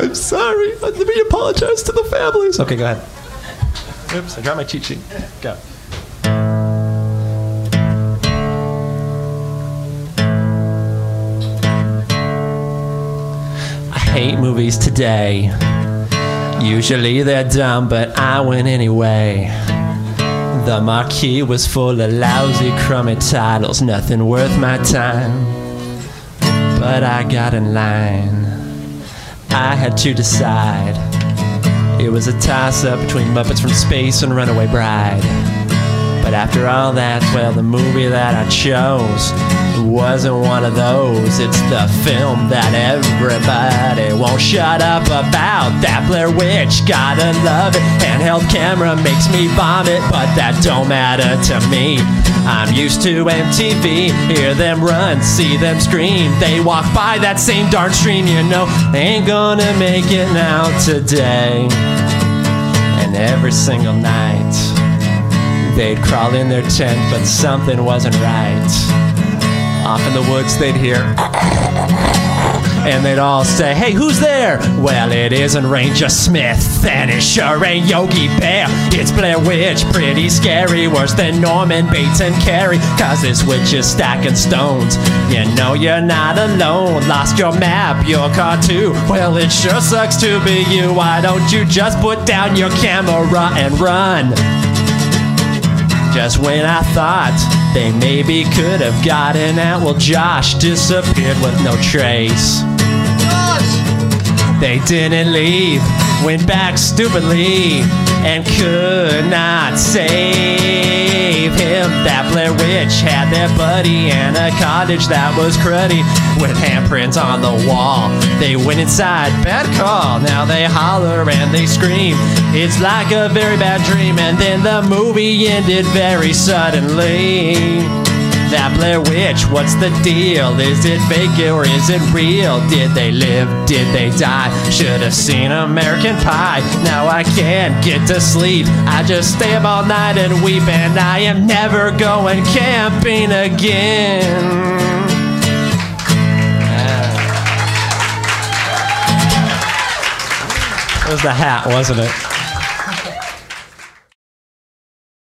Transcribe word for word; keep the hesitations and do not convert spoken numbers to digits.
I'm sorry. Let me apologize to the families. Okay, go ahead. Oops, I dropped my cheat sheet. Go. I hate movies today. Usually they're dumb, but I went anyway. The marquee was full of lousy, crummy titles, nothing worth my time. But I got in line. I had to decide. It was a toss-up between Muppets from Space and Runaway Bride. But after all that, well, the movie that I chose wasn't one of those. It's the film that everybody won't shut up about. That Blair Witch, gotta love it. Handheld camera makes me vomit, but that don't matter to me. I'm used to M T V, hear them run, see them scream. They walk by that same darn stream, you know, they ain't gonna make it now today. And every single night they'd crawl in their tent, but something wasn't right. Off in the woods they'd hear, and they'd all say, hey, who's there? Well, it isn't Ranger Smith, and it sure ain't Yogi Bear. It's Blair Witch, pretty scary, worse than Norman Bates and Carrie, cause this witch is stacking stones. You know you're not alone, lost your map, your car too. Well, it sure sucks to be you. Why don't you just put down your camera and run? Just when I thought they maybe could have gotten out, well, Josh disappeared with no trace. They didn't leave, went back stupidly, and could not save him. That Blair Witch had their buddy in a cottage that was cruddy, with handprints on the wall. They went inside, bad call. Now they holler and they scream. It's like a very bad dream, and then the movie ended very suddenly. That Blair Witch, what's the deal? Is it fake or is it real? Did they live? Did they die? Should have seen American Pie. Now I can't get to sleep. I just stay up all night and weep, and I am never going camping again. It was the hat, wasn't it?